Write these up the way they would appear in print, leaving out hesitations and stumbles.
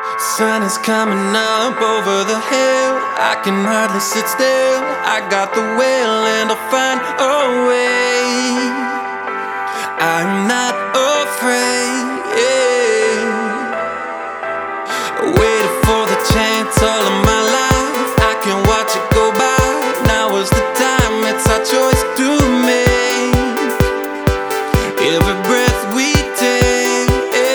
Sun is coming up over the hill. I can hardly sit still. I got the will and I'll find a way. I'm not afraid. Waited for the chance all of my life. I can watch it go by. Now is the time. It's our choice to make. Every breath we take.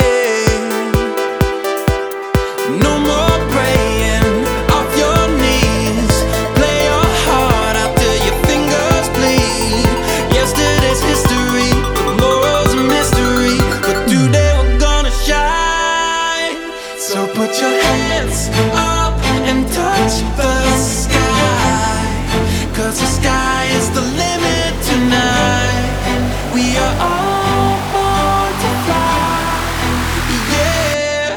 No more praying off your knees. Play your heart out till your fingers bleed. Yesterday's history, tomorrow's a mystery, but today we're gonna shine. So put your hands up and touch the sky, 'cause the sky is the limit tonight. We are all born to fly, yeah.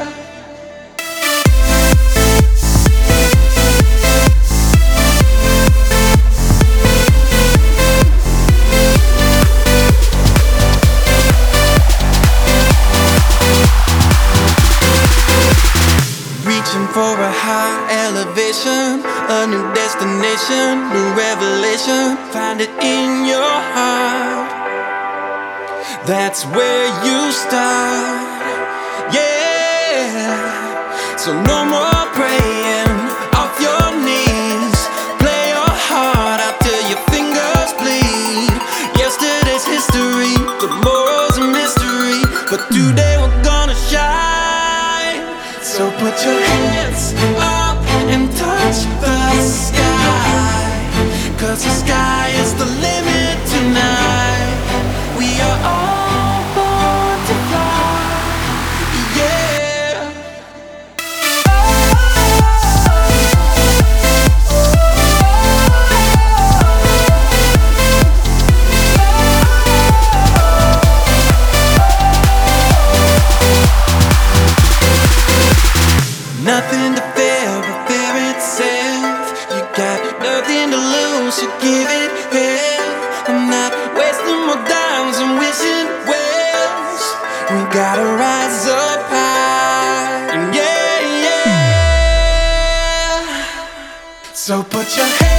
Reaching for a high elevation, a new destination, new revelation. Find it in your heart. That's where you start, yeah. So no more praying off your knees. Play your heart out till your fingers bleed. Yesterday's history, tomorrow's a mystery, but today we're gonna shine. So put your hands up and touch the sky, 'cause the sky is the limit tonight. We are all born to fly, yeah. Nothing to fear but fear itself. You got nothing to lose, so give it hell. I'm not wasting more dimes and wishing wells. We gotta rise up high, and yeah, yeah. So put your hands